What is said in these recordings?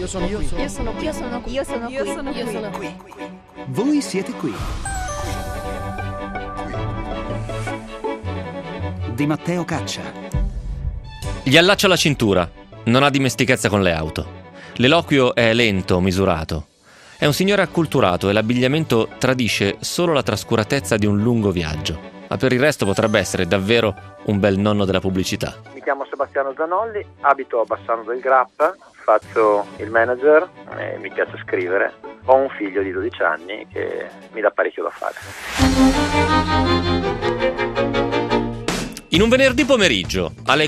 Io sono qui. Io sono qui. Io sono qui. Io sono qui. Io sono qui. Io sono qui. Voi siete qui. Di Matteo Caccia. Gli allaccia la cintura, non ha dimestichezza con le auto. L'eloquio è lento, misurato. È un signore acculturato e l'abbigliamento tradisce solo la trascuratezza di un lungo viaggio. Ma per il resto potrebbe essere davvero un bel nonno della pubblicità. Mi chiamo Sebastiano Zanolli, abito a Bassano del Grappa, faccio il manager e mi piace scrivere. Ho un figlio di 12 anni che mi dà parecchio da fare. In un venerdì pomeriggio, alle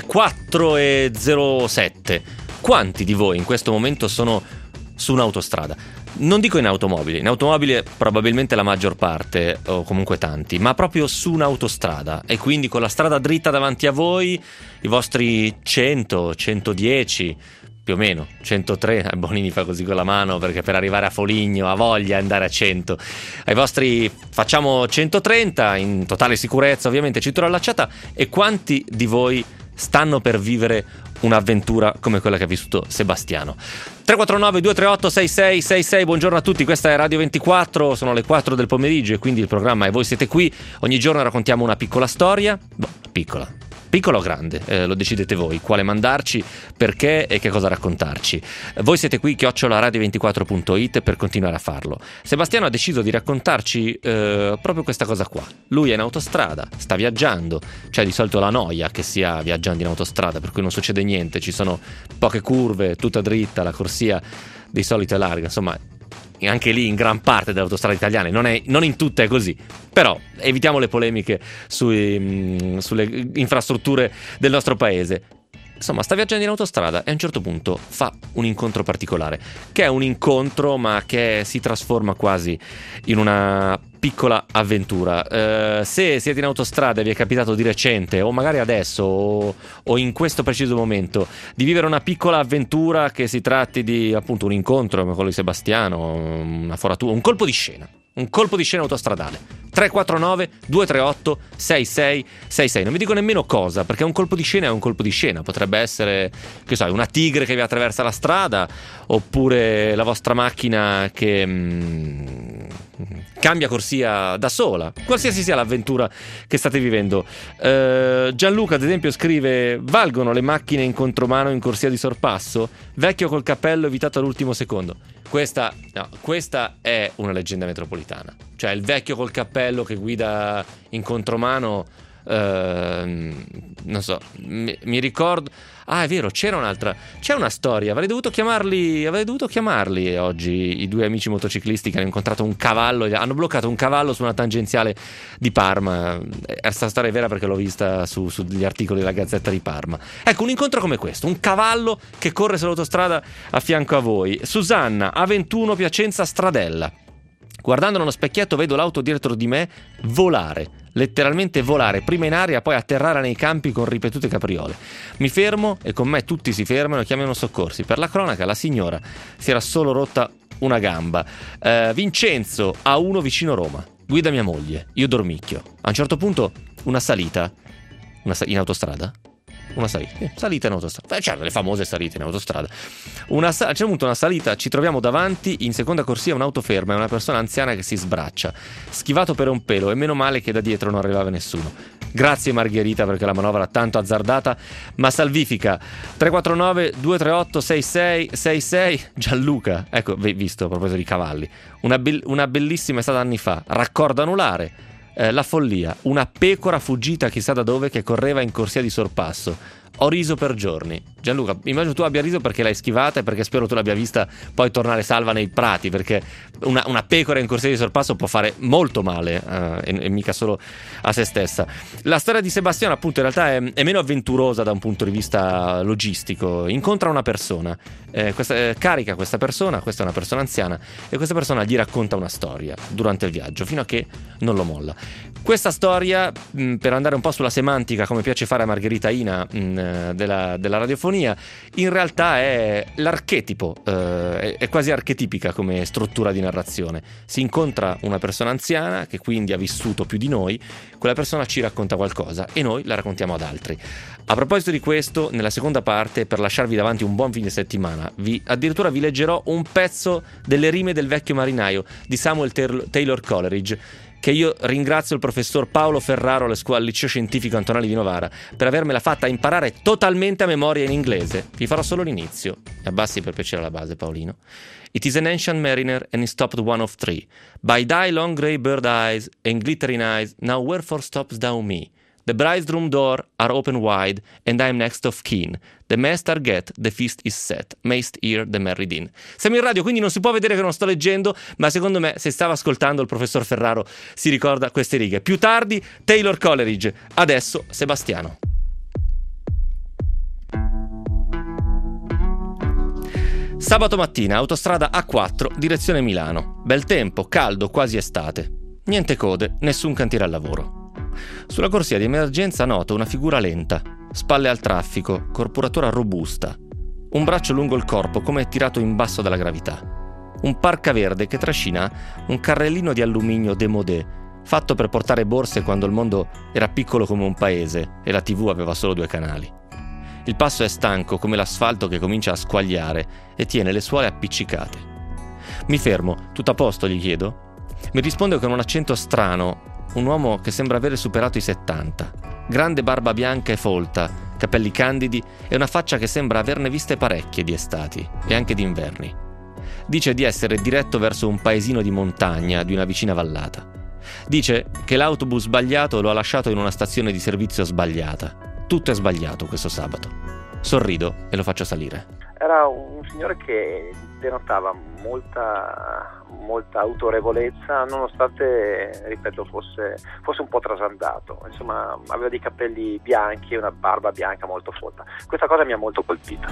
4:07, quanti di voi in questo momento sono su un'autostrada? Non dico in automobile probabilmente la maggior parte, o comunque tanti, ma proprio su un'autostrada, e quindi con la strada dritta davanti a voi, i vostri 100, 110, più o meno, 103, Bonini fa così con la mano perché per arrivare a Foligno ha voglia di andare a 100, ai vostri facciamo 130, in totale sicurezza ovviamente, cintura allacciata, e quanti di voi stanno per vivere un'avventura come quella che ha vissuto Sebastiano? 349 238 6666, buongiorno a tutti, questa è Radio 24, sono le 4 del pomeriggio e quindi il programma è Voi siete qui. Ogni giorno raccontiamo una piccola storia, piccola o grande, lo decidete voi, quale mandarci, perché e che cosa raccontarci. Voi siete qui, @radio24.it, per continuare a farlo. Sebastiano ha deciso di raccontarci proprio questa cosa qua. Lui è in autostrada, sta viaggiando, c'è di solito la noia che sia viaggiando in autostrada, per cui non succede niente, ci sono poche curve, tutta dritta, la corsia di solito è larga, insomma anche lì in gran parte delle autostrade italiane non in tutte è così, però evitiamo le polemiche sulle infrastrutture del nostro paese. Insomma, sta viaggiando in autostrada e a un certo punto fa un incontro particolare, che è un incontro ma che si trasforma quasi in una piccola avventura. Se siete in autostrada e vi è capitato di recente, o magari adesso o in questo preciso momento, di vivere una piccola avventura, che si tratti di appunto un incontro come quello di Sebastiano, una foratura, un colpo di scena autostradale, 349 238 6666. Non vi dico nemmeno cosa, perché un colpo di scena è un colpo di scena, potrebbe essere, che so, una tigre che vi attraversa la strada, oppure la vostra macchina che cambia corsia da sola, qualsiasi sia l'avventura che state vivendo. Gianluca ad esempio scrive: valgono le macchine in contromano in corsia di sorpasso? Vecchio col cappello evitato all'ultimo secondo. Questa è una leggenda metropolitana, cioè il vecchio col cappello che guida in contromano. Non so, mi ricordo. Ah, è vero, c'è una storia. Avrei dovuto chiamarli oggi i due amici motociclisti che hanno incontrato un cavallo, hanno bloccato un cavallo su una tangenziale di Parma. Questa storia è vera perché l'ho vista sugli articoli della Gazzetta di Parma. Ecco, un incontro come questo, un cavallo che corre sull'autostrada a fianco a voi. Susanna, A21 Piacenza Stradella. Guardando nello specchietto vedo l'auto dietro di me volare, letteralmente volare, prima in aria, poi atterrare nei campi con ripetute capriole. Mi fermo e con me tutti si fermano e chiamano soccorsi. Per la cronaca la signora si era solo rotta una gamba. Vincenzo, A1 vicino Roma. Guida mia moglie, io dormicchio. A un certo punto una salita in autostrada. Una salita in autostrada, certo, le famose salite in autostrada. A un certo punto una salita, ci troviamo davanti, in seconda corsia un'auto ferma e una persona anziana che si sbraccia, schivato per un pelo, e meno male che da dietro non arrivava nessuno. Grazie Margherita, perché la manovra tanto azzardata ma salvifica. 349 238 6666. Gianluca, ecco, visto a proposito di cavalli, una bellissima è stata anni fa, raccordo anulare. La follia, una pecora fuggita chissà da dove che correva in corsia di sorpasso. Ho riso per giorni. Gianluca, immagino tu abbia riso perché l'hai schivata e perché spero tu l'abbia vista poi tornare salva nei prati, perché una pecora in corsia di sorpasso può fare molto male e mica solo a se stessa. La storia di Sebastiano appunto in realtà è meno avventurosa da un punto di vista logistico. Incontra una persona, carica questa persona, questa è una persona anziana, e questa persona gli racconta una storia durante il viaggio fino a che non lo molla. Questa storia, per andare un po' sulla semantica come piace fare a Margherita Ina della radiofonia, in realtà è l'archetipo, è quasi archetipica come struttura di narrazione. Si incontra una persona anziana che quindi ha vissuto più di noi, quella persona ci racconta qualcosa e noi la raccontiamo ad altri. A proposito di questo, nella seconda parte, per lasciarvi davanti un buon fine settimana, addirittura vi leggerò un pezzo delle rime del vecchio marinaio di Samuel Taylor Coleridge, che io ringrazio il professor Paolo Ferraro al liceo scientifico Antonelli di Novara per avermela fatta imparare totalmente a memoria in inglese. Vi farò solo l'inizio. Abbassi per piacere la base, Paolino. It is an ancient mariner and he stopped one of three. By thy long grey bird eyes and glittering eyes, now wherefore stops thou me? The bride's-room door are open wide, and I am next of kin. The mast are get, the feast is set. Mayst hear the merry din. Siamo in radio, quindi non si può vedere che non sto leggendo, ma secondo me, se stava ascoltando il professor Ferraro, si ricorda queste righe. Più tardi, Taylor Coleridge. Adesso, Sebastiano. Sabato mattina, autostrada A4, direzione Milano. Bel tempo, caldo, quasi estate. Niente code, nessun cantiere al lavoro. Sulla corsia di emergenza noto una figura lenta, spalle al traffico, corporatura robusta, un braccio lungo il corpo come tirato in basso dalla gravità, un parca verde che trascina un carrellino di alluminio démodé, fatto per portare borse quando il mondo era piccolo come un paese e la TV aveva solo 2 canali. Il passo è stanco come l'asfalto che comincia a squagliare e tiene le suole appiccicate. Mi fermo, tutto a posto, gli chiedo? Mi risponde con un accento strano un uomo che sembra avere superato i 70, grande barba bianca e folta, capelli candidi e una faccia che sembra averne viste parecchie di estati e anche di inverni. Dice di essere diretto verso un paesino di montagna di una vicina vallata. Dice che l'autobus sbagliato lo ha lasciato in una stazione di servizio sbagliata. Tutto è sbagliato questo sabato. Sorrido e lo faccio salire. Era un signore che denotava molta autorevolezza, nonostante, ripeto, fosse un po' trasandato. Insomma, aveva dei capelli bianchi e una barba bianca molto folta. Questa cosa mi ha molto colpito.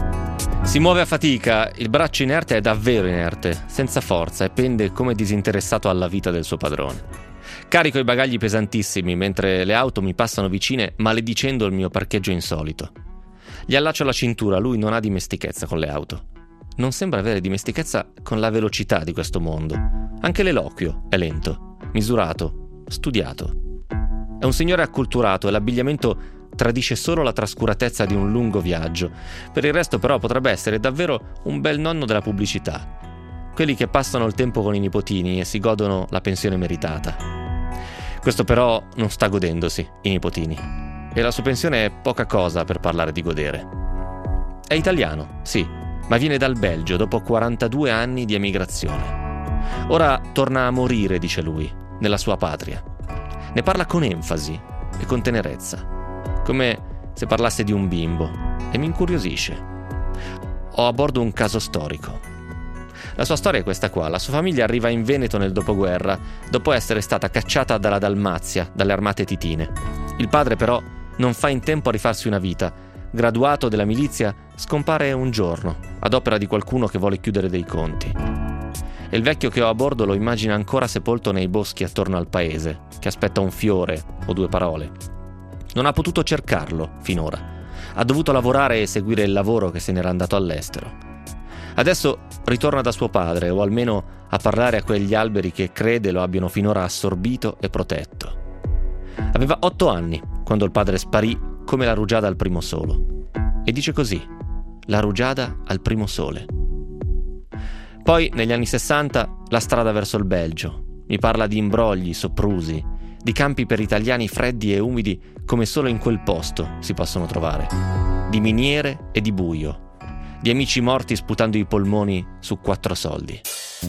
Si muove a fatica, il braccio inerte è davvero inerte, senza forza e pende come disinteressato alla vita del suo padrone. Carico i bagagli pesantissimi mentre le auto mi passano vicine maledicendo il mio parcheggio insolito. Gli allaccio la cintura, lui non ha dimestichezza con le auto. Non sembra avere dimestichezza con la velocità di questo mondo. Anche l'eloquio è lento, misurato, studiato. È un signore acculturato e l'abbigliamento tradisce solo la trascuratezza di un lungo viaggio. Per il resto però potrebbe essere davvero un bel nonno della pubblicità. Quelli che passano il tempo con i nipotini e si godono la pensione meritata. Questo però non sta godendosi, i nipotini. E la sua pensione è poca cosa per parlare di godere. È italiano, sì, ma viene dal Belgio dopo 42 anni di emigrazione. Ora torna a morire, dice lui, nella sua patria. Ne parla con enfasi e con tenerezza, come se parlasse di un bimbo, e mi incuriosisce. Ho a bordo un caso storico. La sua storia è questa qua. La sua famiglia arriva in Veneto nel dopoguerra, dopo essere stata cacciata dalla Dalmazia, dalle armate titine. Il padre però non fa in tempo a rifarsi una vita. Graduato della milizia, scompare un giorno, ad opera di qualcuno che vuole chiudere dei conti. E il vecchio che ho a bordo lo immagina ancora sepolto nei boschi attorno al paese, che aspetta un fiore o 2 parole. Non ha potuto cercarlo, finora. Ha dovuto lavorare e seguire il lavoro che se n'era andato all'estero. Adesso ritorna da suo padre, o almeno a parlare a quegli alberi che crede lo abbiano finora assorbito e protetto. Aveva 8 anni quando il padre sparì come la rugiada al primo solo. E dice così: la rugiada al primo sole. Poi, negli anni 60, la strada verso il Belgio. Mi parla di imbrogli, soprusi, di campi per italiani freddi e umidi come solo in quel posto si possono trovare, di miniere e di buio, di amici morti sputando i polmoni su 4 soldi,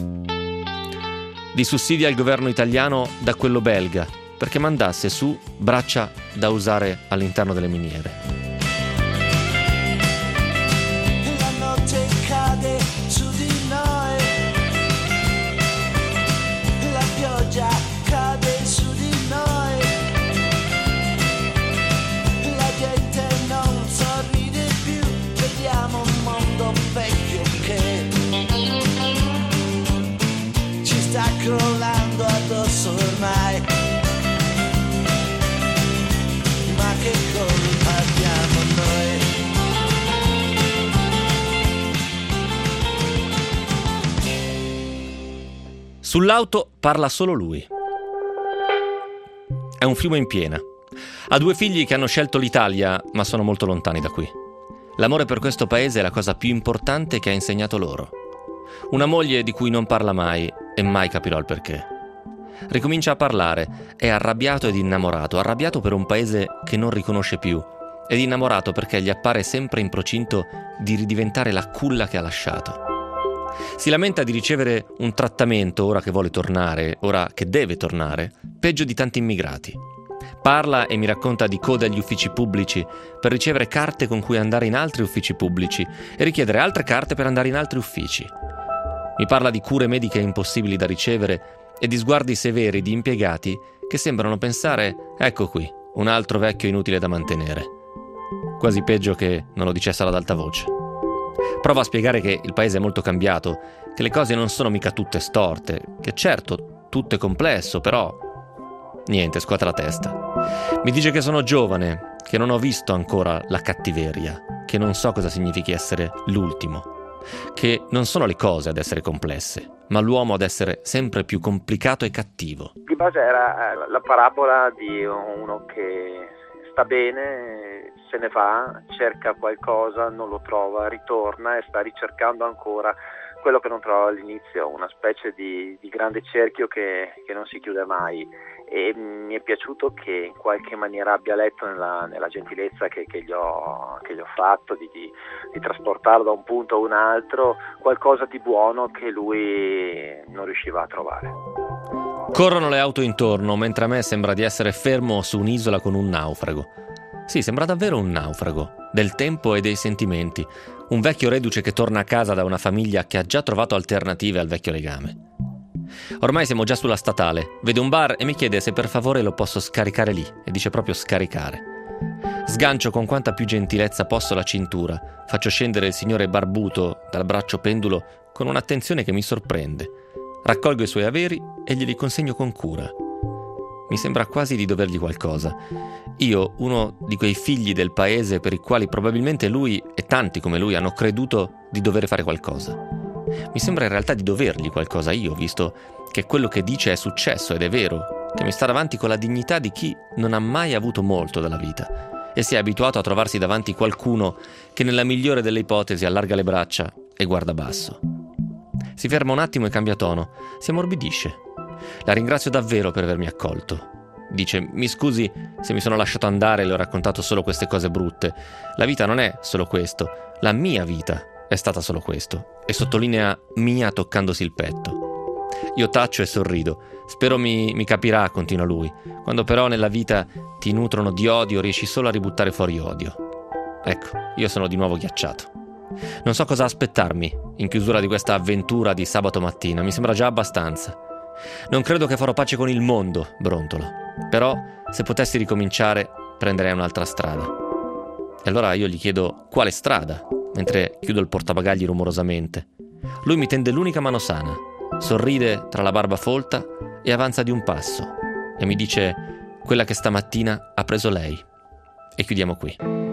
di sussidi al governo italiano da quello belga perché mandasse su braccia da usare all'interno delle miniere. La notte cade su di noi, la pioggia cade su di noi, la gente non sorride più, vediamo un mondo vecchio che ci sta crollando addosso ormai. Ma che colpa abbiamo? Sull'auto parla solo lui. È un fiume in piena. Ha 2 figli che hanno scelto l'Italia, ma sono molto lontani da qui. L'amore per questo paese è la cosa più importante che ha insegnato loro. Una moglie di cui non parla mai e mai capirò il perché. Ricomincia a parlare, è arrabbiato ed innamorato, arrabbiato per un paese che non riconosce più ed innamorato perché gli appare sempre in procinto di ridiventare la culla che ha lasciato. Si lamenta di ricevere un trattamento ora che vuole tornare, ora che deve tornare, peggio di tanti immigrati. Parla e mi racconta di code agli uffici pubblici per ricevere carte con cui andare in altri uffici pubblici e richiedere altre carte per andare in altri uffici. Mi parla di cure mediche impossibili da ricevere e di sguardi severi di impiegati che sembrano pensare: ecco qui, un altro vecchio inutile da mantenere. Quasi peggio che non lo dicessero ad alta voce. Prova a spiegare che il paese è molto cambiato, che le cose non sono mica tutte storte, che certo, tutto è complesso, però... Niente, scuote la testa. Mi dice che sono giovane, che non ho visto ancora la cattiveria, che non so cosa significhi essere l'ultimo, che non sono le cose ad essere complesse, ma l'uomo ad essere sempre più complicato e cattivo. Di base era la parabola di uno che sta bene, se ne va, cerca qualcosa, non lo trova, ritorna e sta ricercando ancora quello che non trovava all'inizio, una specie di grande cerchio che non si chiude mai. E mi è piaciuto che in qualche maniera abbia letto nella gentilezza che gli ho fatto di trasportarlo da un punto a un altro qualcosa di buono che lui non riusciva a trovare. Corrono le auto intorno, mentre a me sembra di essere fermo su un'isola con un naufrago. Sì, sembra davvero un naufrago, del tempo e dei sentimenti, un vecchio reduce che torna a casa da una famiglia che ha già trovato alternative al vecchio legame. Ormai siamo già sulla statale, vede un bar e mi chiede se per favore lo posso scaricare lì, e dice proprio scaricare. Sgancio con quanta più gentilezza posso la cintura, faccio scendere il signore barbuto dal braccio pendulo con un'attenzione che mi sorprende. Raccolgo i suoi averi e glieli consegno con cura. Mi sembra quasi di dovergli qualcosa. Io, uno di quei figli del paese per i quali probabilmente lui e tanti come lui hanno creduto di dover fare qualcosa. Mi sembra in realtà di dovergli qualcosa io, visto che quello che dice è successo ed è vero, che mi sta davanti con la dignità di chi non ha mai avuto molto dalla vita e si è abituato a trovarsi davanti qualcuno che nella migliore delle ipotesi allarga le braccia e guarda basso. Si ferma un attimo e cambia tono, si ammorbidisce. La ringrazio davvero per avermi accolto. Dice: mi scusi se mi sono lasciato andare e le ho raccontato solo queste cose brutte. La vita non è solo questo, la mia vita è stata solo questo. E sottolinea mia toccandosi il petto. Io taccio e sorrido. Spero mi capirà, continua lui. Quando però nella vita ti nutrono di odio riesci solo a ributtare fuori odio. Ecco, io sono di nuovo ghiacciato. Non so cosa aspettarmi in chiusura di questa avventura di sabato mattina. Mi sembra già abbastanza. Non credo che farò pace con il mondo, brontolo. Però, se potessi ricominciare, prenderei un'altra strada. E allora io gli chiedo quale strada, mentre chiudo il portabagagli rumorosamente. Lui mi tende l'unica mano sana, sorride tra la barba folta e avanza di un passo. E mi dice: quella che stamattina ha preso lei. E chiudiamo qui.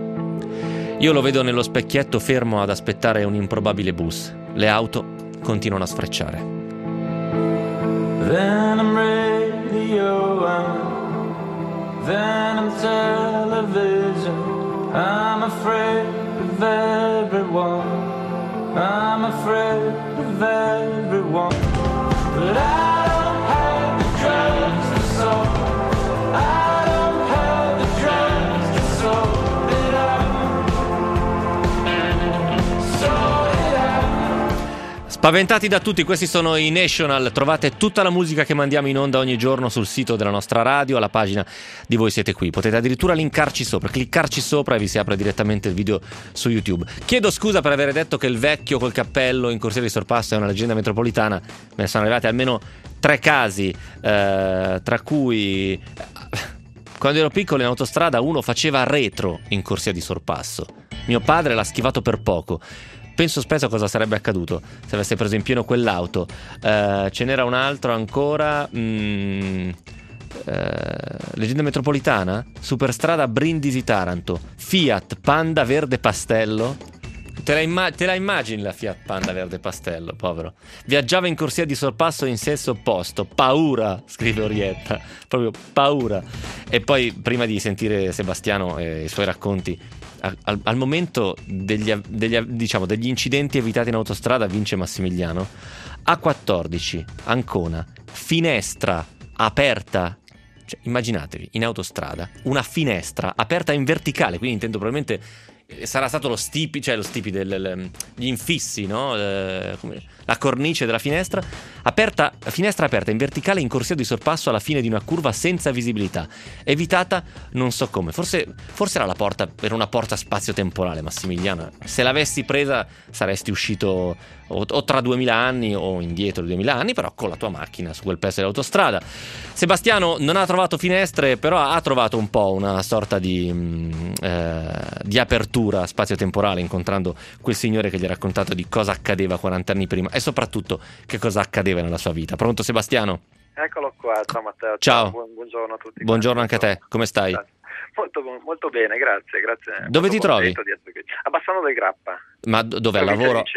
Io lo vedo nello specchietto fermo ad aspettare un improbabile bus. Le auto continuano a sfrecciare. Venom radio, venom television. I'm afraid of everyone. I'm afraid of everyone. But I don't have the drugs to solve. I don't have the drugs to solve it out. Spaventati da tutti, questi sono i National. Trovate tutta la musica che mandiamo in onda ogni giorno sul sito della nostra radio, alla pagina di Voi Siete Qui. Potete addirittura cliccarci sopra e vi si apre direttamente il video su YouTube. Chiedo scusa per aver detto che il vecchio col cappello in corsia di Sorpasso è una leggenda metropolitana. Me ne sono arrivati almeno 3 casi, tra cui quando ero piccolo in autostrada uno faceva retro in corsia di Sorpasso. Mio padre l'ha schivato per poco. Penso spesso a cosa sarebbe accaduto se avesse preso in pieno quell'auto. Ce n'era un altro ancora, leggenda metropolitana, superstrada Brindisi-Taranto, Fiat Panda verde pastello, te la immagini la Fiat Panda verde pastello, povero. Viaggiava in corsia di sorpasso in senso opposto. Paura, scrive Orietta. Proprio paura. E poi, prima di sentire Sebastiano e i suoi racconti, al momento degli incidenti evitati in autostrada vince Massimiliano. A14, Ancona, finestra aperta. Cioè, immaginatevi, in autostrada, una finestra aperta in verticale, quindi intendo probabilmente sarà stato lo stipi gli infissi, no? La cornice della finestra aperta in verticale in corsia di sorpasso alla fine di una curva senza visibilità, evitata non so come, forse era la porta, era una porta spazio-temporale. Massimiliano, se l'avessi presa saresti uscito o tra 2000 anni o indietro di 2000 anni, però con la tua macchina su quel pezzo dell'autostrada. Sebastiano non ha trovato finestre, però ha trovato un po' una sorta di apertura spazio-temporale, incontrando quel signore che gli ha raccontato di cosa accadeva 40 anni prima e soprattutto che cosa accadeva nella sua vita. Pronto Sebastiano? Eccolo qua, ciao Matteo. Ciao. Buongiorno a tutti. Buongiorno anche a te, come stai? Molto bene, grazie. Dove ti trovi? A Bassano del Grappa. Ma dove, al lavoro? Sì.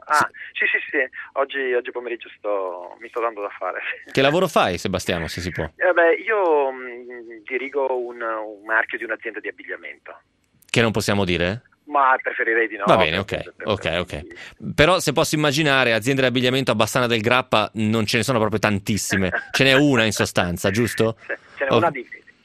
Oggi pomeriggio mi sto dando da fare. Che lavoro fai, Sebastiano, se si può? Io dirigo un marchio di un'azienda di abbigliamento. Che non possiamo dire? Ma preferirei di no. Va bene, ok. Però se posso immaginare, aziende di abbigliamento a Bassano del Grappa non ce ne sono proprio tantissime. Ce n'è una in sostanza, giusto? Ce n'è una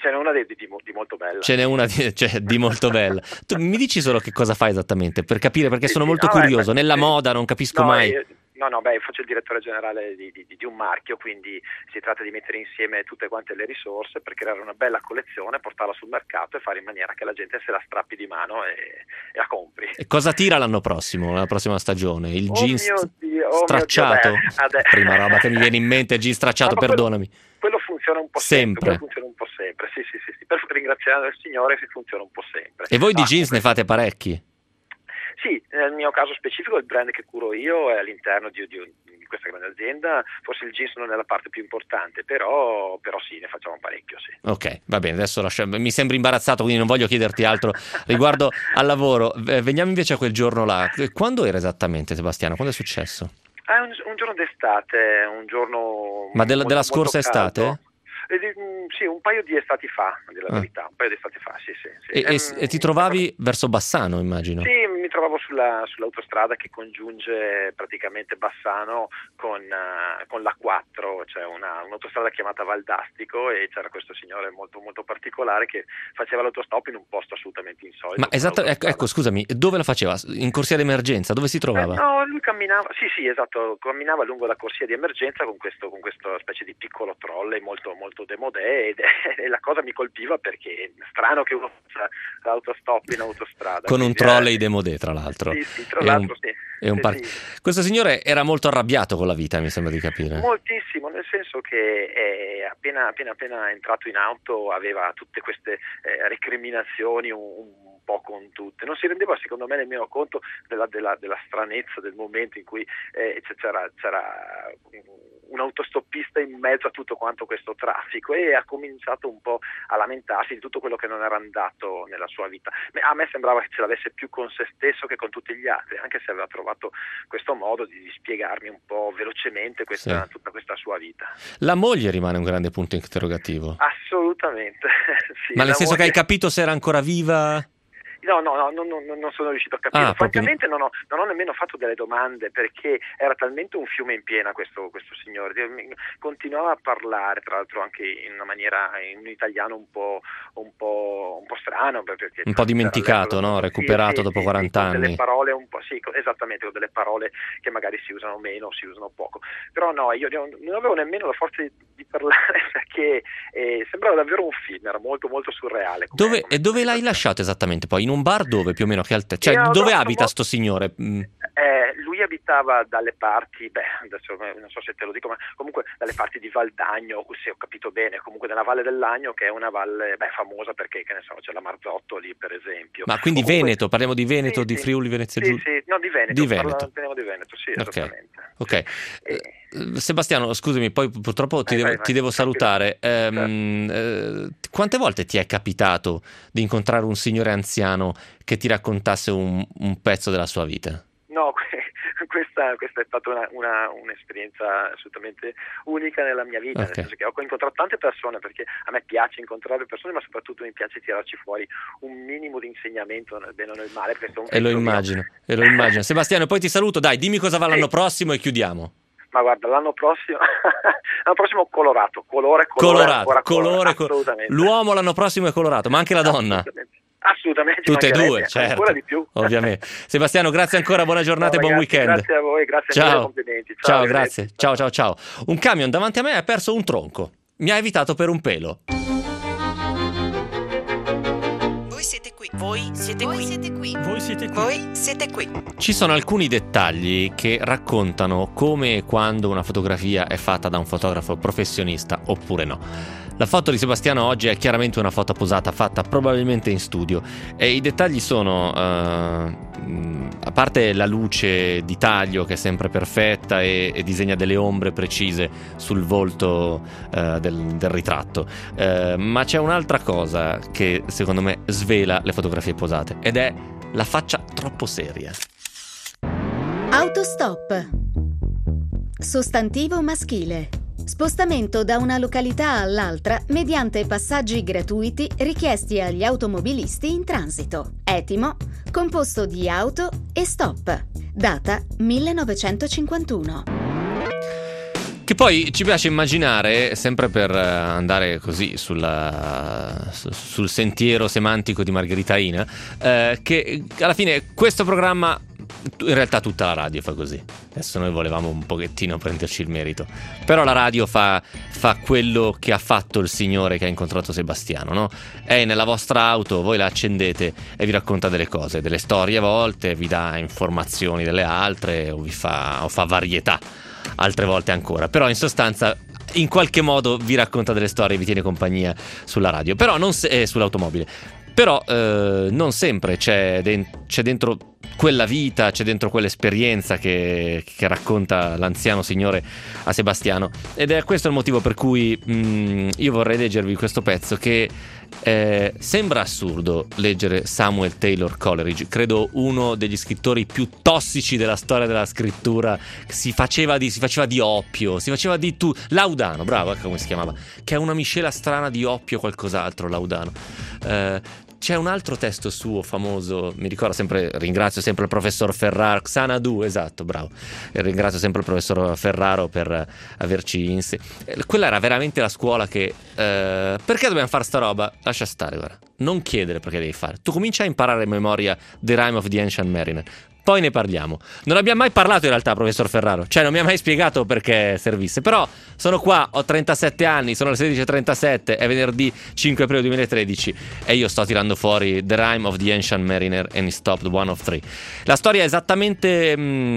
di molto bella. Ce n'è una di molto bella. Tu mi dici solo che cosa fai esattamente, per capire, perché sono molto curioso. Nella moda non capisco mai. Faccio il direttore generale di un marchio, quindi si tratta di mettere insieme tutte quante le risorse per creare una bella collezione, portarla sul mercato e fare in maniera che la gente se la strappi di mano e la compri. E cosa tira l'anno prossimo, la prossima stagione? Il jeans stracciato? Prima roba che mi viene in mente, jeans stracciato, perdonami. Quello funziona un po' sempre. Sì. Per ringraziare il Signore funziona un po' sempre. E voi di jeans ne fate parecchi? Sì, nel mio caso specifico il brand che curo io è all'interno di questa grande azienda, forse il jeans non è la parte più importante, però sì, ne facciamo parecchio, sì. Ok, va bene, adesso mi sembri imbarazzato, quindi non voglio chiederti altro riguardo al lavoro. Veniamo invece a quel giorno là. Quando era esattamente, Sebastiano? Quando è successo? Un giorno d'estate, un giorno... Ma della scorsa estate? Sì, un paio di estati fa, della verità, un paio di estati fa, sì. E ti trovavi verso Bassano, immagino? Sì, mi trovavo sull'autostrada che congiunge praticamente Bassano con l'A4, cioè un'autostrada chiamata Valdastico, e c'era questo signore molto molto particolare che faceva l'autostop in un posto assolutamente insolito. Ma ecco, scusami, dove la faceva? In corsia d'emergenza? Dove si trovava? No, lui camminava, sì, esatto, camminava lungo la corsia di emergenza con questa specie di piccolo trolley molto molto demodè, e la cosa mi colpiva perché è strano che uno faccia l'autostop in autostrada. Con un trolley demodè, tra l'altro. Sì, tra l'altro sì. Sì. Questo signore era molto arrabbiato con la vita, mi sembra di capire. Moltissimo, nel senso che appena entrato in auto aveva tutte queste recriminazioni un po' con tutte. Non si rendeva, secondo me, nemmeno conto della stranezza del momento in cui c'era un autostoppista in mezzo a tutto quanto questo traffico, e ha cominciato un po' a lamentarsi di tutto quello che non era andato nella sua vita. A me sembrava che ce l'avesse più con se stesso che con tutti gli altri, anche se aveva trovato questo modo di spiegarmi un po' velocemente tutta questa sua vita. La moglie rimane un grande punto interrogativo. Assolutamente. Sì, ma nel senso che hai capito se era ancora viva? No, non sono riuscito a capire. Francamente non ho nemmeno fatto delle domande, perché era talmente un fiume in piena questo signore. Continuava a parlare, tra l'altro anche in una maniera, in un italiano un po' strano, perché un po' dimenticato, no? Recuperato dopo 40 anni. Delle parole un po', esattamente, con delle parole che magari si usano meno o si usano poco. Però no, io non avevo nemmeno la forza di parlare, perché sembrava davvero un film, era molto molto surreale. Dove l'hai lasciato esattamente poi? In un bar dove più o meno? Che dove abita sto signore? Lui Lui abitava dalle parti, adesso non so se te lo dico, ma comunque dalle parti di Valdagno, se ho capito bene, comunque nella Valle del Lagno, che è una valle famosa perché, che ne so, c'è la Marzotto lì per esempio. Ma quindi comunque, Veneto, parliamo di Veneto, sì, di Friuli, Venezia Giulia? Sì, no, di Veneto. Di Veneto. Parliamo di Veneto, sì, esattamente. Ok. Sebastiano, scusami, poi purtroppo ti devo salutare. Quante volte ti è capitato di incontrare un signore anziano che ti raccontasse un pezzo della sua vita? No, questa è stata un'esperienza assolutamente unica nella mia vita, nel senso che ho incontrato tante persone, perché a me piace incontrare persone, ma soprattutto mi piace tirarci fuori un minimo di insegnamento nel bene o nel male. E lo immagino. Sebastiano, poi ti saluto, dai, dimmi cosa va l'anno prossimo e chiudiamo. Ma guarda, l'anno prossimo colorato, colore, assolutamente. L'uomo l'anno prossimo è colorato, ma anche la donna. Assolutamente. Tutte e due, certo. Ancora di più. Ovviamente. Sebastiano, grazie ancora, buona giornata e buon weekend. Grazie a voi, grazie a voi, complimenti. Ciao, grazie. Ciao. Un camion davanti a me ha perso un tronco. Mi ha evitato per un pelo. Voi siete qui. Ci sono alcuni dettagli che raccontano come e quando una fotografia è fatta da un fotografo professionista oppure no. La foto di Sebastiano oggi è chiaramente una foto posata, fatta probabilmente in studio, e i dettagli sono, a parte la luce di taglio che è sempre perfetta e disegna delle ombre precise sul volto del ritratto, ma c'è un'altra cosa che secondo me svela le fotografie posate, ed è la faccia troppo seria. Autostop. Sostantivo maschile. Spostamento da una località all'altra mediante passaggi gratuiti richiesti agli automobilisti in transito. Etimo, composto di auto e stop. Data 1951. Che poi ci piace immaginare, sempre per andare così sul sentiero semantico di Margherita Ina, che alla fine questo programma, in realtà tutta la radio fa così. Adesso noi volevamo un pochettino prenderci il merito, però la radio fa quello che ha fatto il signore che ha incontrato Sebastiano, no? È nella vostra auto, voi la accendete e vi racconta delle cose, delle storie a volte, vi dà informazioni delle altre o fa varietà altre volte ancora, però in sostanza in qualche modo vi racconta delle storie, vi tiene compagnia sulla radio, però non sull'automobile. Però non sempre c'è dentro quella vita, c'è dentro quell'esperienza che racconta l'anziano signore a Sebastiano, ed è questo il motivo per cui io vorrei leggervi questo pezzo che sembra assurdo leggere Samuel Taylor Coleridge, credo uno degli scrittori più tossici della storia della scrittura. Si faceva di oppio, si faceva di Laudano, bravo, ecco come si chiamava, che è una miscela strana di oppio e qualcos'altro, Laudano. C'è un altro testo suo famoso, mi ricordo sempre, ringrazio sempre il professor Ferraro, Xanadu, esatto, bravo, ringrazio sempre il professor Ferraro per averci quella era veramente la scuola che perché dobbiamo fare sta roba? Lascia stare, guarda, non chiedere perché devi fare, tu comincia a imparare a memoria The Rime of the Ancient Mariner, poi ne parliamo. Non abbiamo mai parlato in realtà, professor Ferraro, cioè non mi ha mai spiegato perché servisse, però sono qua, ho 37 anni, sono le 16:37, è venerdì 5 aprile 2013 e io sto tirando fuori The Rime of the Ancient Mariner and he stopped one of three. La storia è esattamente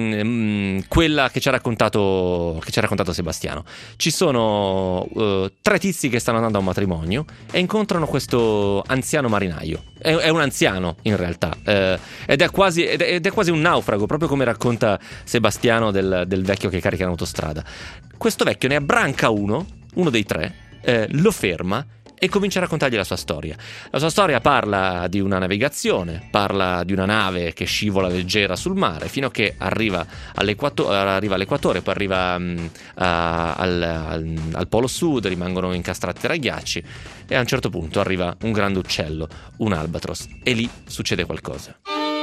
quella che ci ha raccontato Sebastiano. Ci sono 3 tizi che stanno andando a un matrimonio e incontrano questo anziano marinaio. È un anziano in realtà, ed è quasi un naufrago, proprio come racconta Sebastiano del vecchio che carica in autostrada. Questo vecchio ne abbranca uno dei 3, lo ferma e comincia a raccontargli la sua storia. La sua storia parla di una navigazione, parla di una nave che scivola leggera sul mare fino a che arriva all'equatore, poi arriva al polo sud, rimangono incastrati tra i ghiacci e a un certo punto arriva un grande uccello, un albatros, e lì succede qualcosa.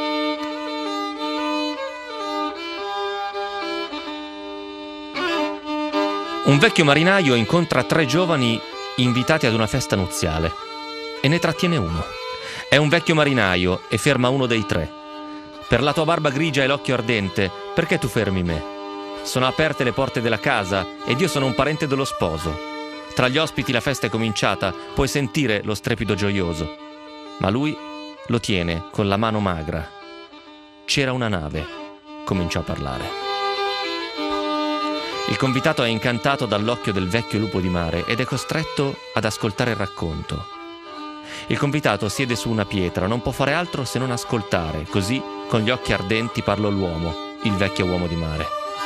Un vecchio marinaio incontra 3 giovani invitati ad una festa nuziale e ne trattiene uno. È un vecchio marinaio e ferma uno dei 3. Per la tua barba grigia e l'occhio ardente, perché tu fermi me? Sono aperte le porte della casa ed io sono un parente dello sposo. Tra gli ospiti la festa è cominciata, puoi sentire lo strepido gioioso. Ma lui lo tiene con la mano magra. C'era una nave cominciò a parlare. Il convitato è incantato dall'occhio del vecchio lupo di mare ed è costretto ad ascoltare il racconto. Il convitato siede su una pietra, non può fare altro se non ascoltare, così con gli occhi ardenti parlò l'uomo, il vecchio uomo di mare.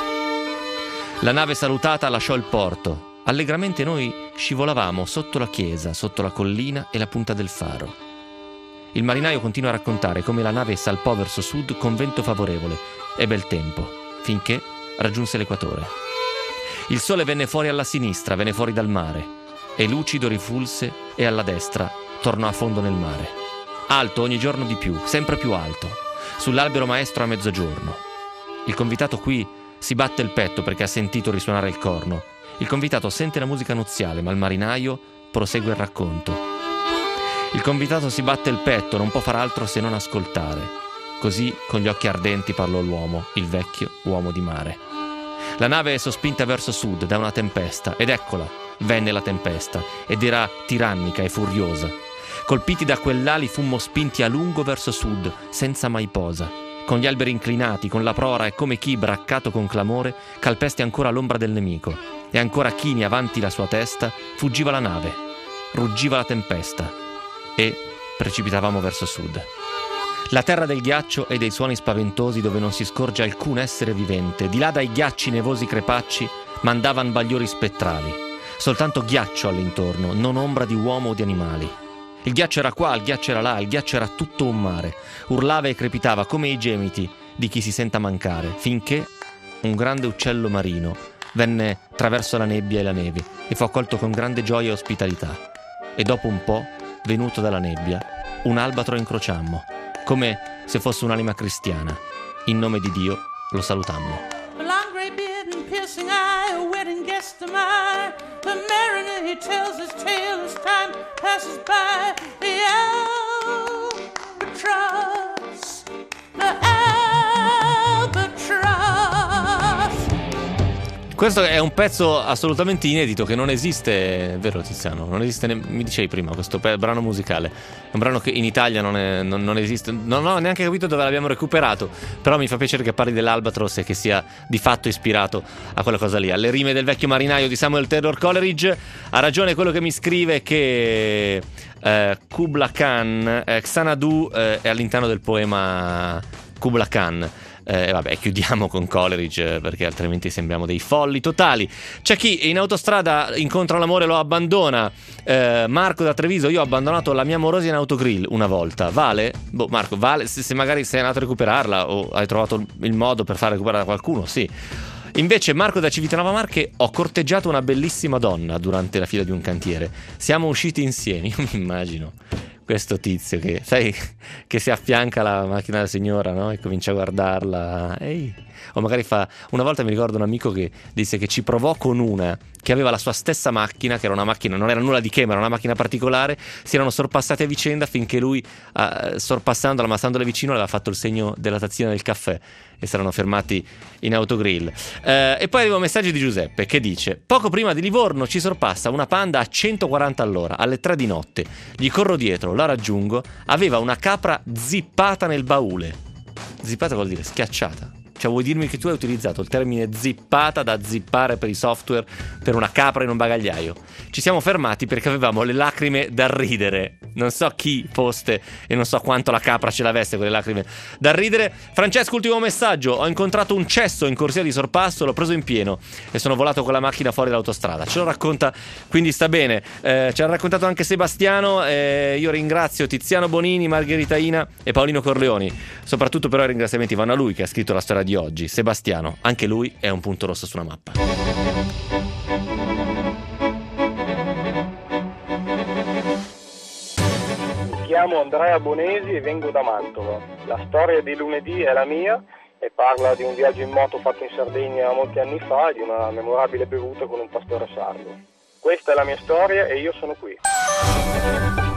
La nave salutata lasciò il porto. Allegramente noi scivolavamo sotto la chiesa, sotto la collina e la punta del faro. Il marinaio continua a raccontare come la nave salpò verso sud con vento favorevole e bel tempo, finché raggiunse l'equatore. Il sole venne fuori alla sinistra, venne fuori dal mare, e lucido rifulse e alla destra tornò a fondo nel mare. Alto ogni giorno di più, sempre più alto, sull'albero maestro a mezzogiorno. Il convitato qui si batte il petto perché ha sentito risuonare il corno. Il convitato sente la musica nuziale, ma il marinaio prosegue il racconto. Il convitato si batte il petto, non può far altro se non ascoltare. Così, con gli occhi ardenti, parlò l'uomo, il vecchio uomo di mare. La nave è sospinta verso sud da una tempesta, ed eccola, venne la tempesta, ed era tirannica e furiosa. Colpiti da quell'ali fummo spinti a lungo verso sud, senza mai posa. Con gli alberi inclinati, con la prora e come chi, braccato con clamore, calpesti ancora l'ombra del nemico. E ancora chini avanti la sua testa, fuggiva la nave, ruggiva la tempesta, e precipitavamo verso sud. La terra del ghiaccio e dei suoni spaventosi dove non si scorge alcun essere vivente, di là dai ghiacci nevosi crepacci mandavan bagliori spettrali. Soltanto ghiaccio all'intorno, non ombra di uomo o di animali. Il ghiaccio era qua, il ghiaccio era là, il ghiaccio era tutto un mare. Urlava e crepitava come i gemiti di chi si senta mancare, finché un grande uccello marino venne traverso la nebbia e la neve e fu accolto con grande gioia e ospitalità. E dopo un po', venuto dalla nebbia, un albatro incrociammo, come se fosse un'anima cristiana. In nome di Dio lo salutammo. Long gray beard and piercing eye, a wedding guest of mine. The mariner he tells his tale as time passes by. The albatross, the albatross. Questo è un pezzo assolutamente inedito che non esiste, è vero Tiziano? Non esiste, mi dicevi prima, questo brano musicale. È un brano che in Italia non esiste. Non ho neanche capito dove l'abbiamo recuperato, però mi fa piacere che parli dell'Albatros e che sia di fatto ispirato a quella cosa lì, alle rime del vecchio marinaio di Samuel Taylor Coleridge. Ha ragione quello che mi scrive che Kubla Khan, Xanadu è all'interno del poema Kubla Khan. Vabbè, chiudiamo con Coleridge perché altrimenti sembriamo dei folli totali. C'è chi in autostrada incontra l'amore e lo abbandona. Marco da Treviso: io ho abbandonato la mia amorosa in autogrill una volta. Vale? Boh, Marco, vale se magari sei andato a recuperarla o hai trovato il modo per far recuperare a qualcuno, sì. Invece Marco da Civitanova Marche: ho corteggiato una bellissima donna durante la fila di un cantiere. Siamo usciti insieme. Io mi immagino questo tizio che, sai, che si affianca alla macchina della signora, no? E comincia a guardarla. Ehi. O magari fa... Una volta mi ricordo un amico che disse che ci provò con una che aveva la sua stessa macchina, che era una macchina, non era nulla di che, ma era una macchina particolare. Si erano sorpassati a vicenda finché lui, sorpassandola, ma standole vicino, aveva fatto il segno della tazzina del caffè e si erano fermati in autogrill. E poi arriva un messaggio di Giuseppe che dice: poco prima di Livorno ci sorpassa una Panda a 140 all'ora alle 3 di notte. Gli corro dietro, la raggiungo, aveva una capra zippata nel baule. Zippata vuol dire schiacciata. Cioè, vuoi dirmi che tu hai utilizzato il termine zippata da zippare per i software per una capra in un bagagliaio? Ci siamo fermati perché avevamo le lacrime da ridere. Non so chi foste e non so quanto la capra ce l'avesse quelle lacrime da ridere. Francesco, ultimo messaggio: ho incontrato un cesso in corsia di sorpasso, l'ho preso in pieno e sono volato con la macchina fuori dall'autostrada. Ce lo racconta, quindi sta bene. Ce l'ha raccontato anche Sebastiano. Io ringrazio Tiziano Bonini, Margherita Ina e Paolino Corleoni. Soprattutto però i ringraziamenti vanno a lui che ha scritto la storia di oggi, Sebastiano. Anche lui è un punto rosso su una mappa. Mi chiamo Andrea Bonesi e vengo da Mantova. La storia di lunedì è la mia e parla di un viaggio in moto fatto in Sardegna molti anni fa e di una memorabile bevuta con un pastore sardo. Questa è la mia storia e io sono qui.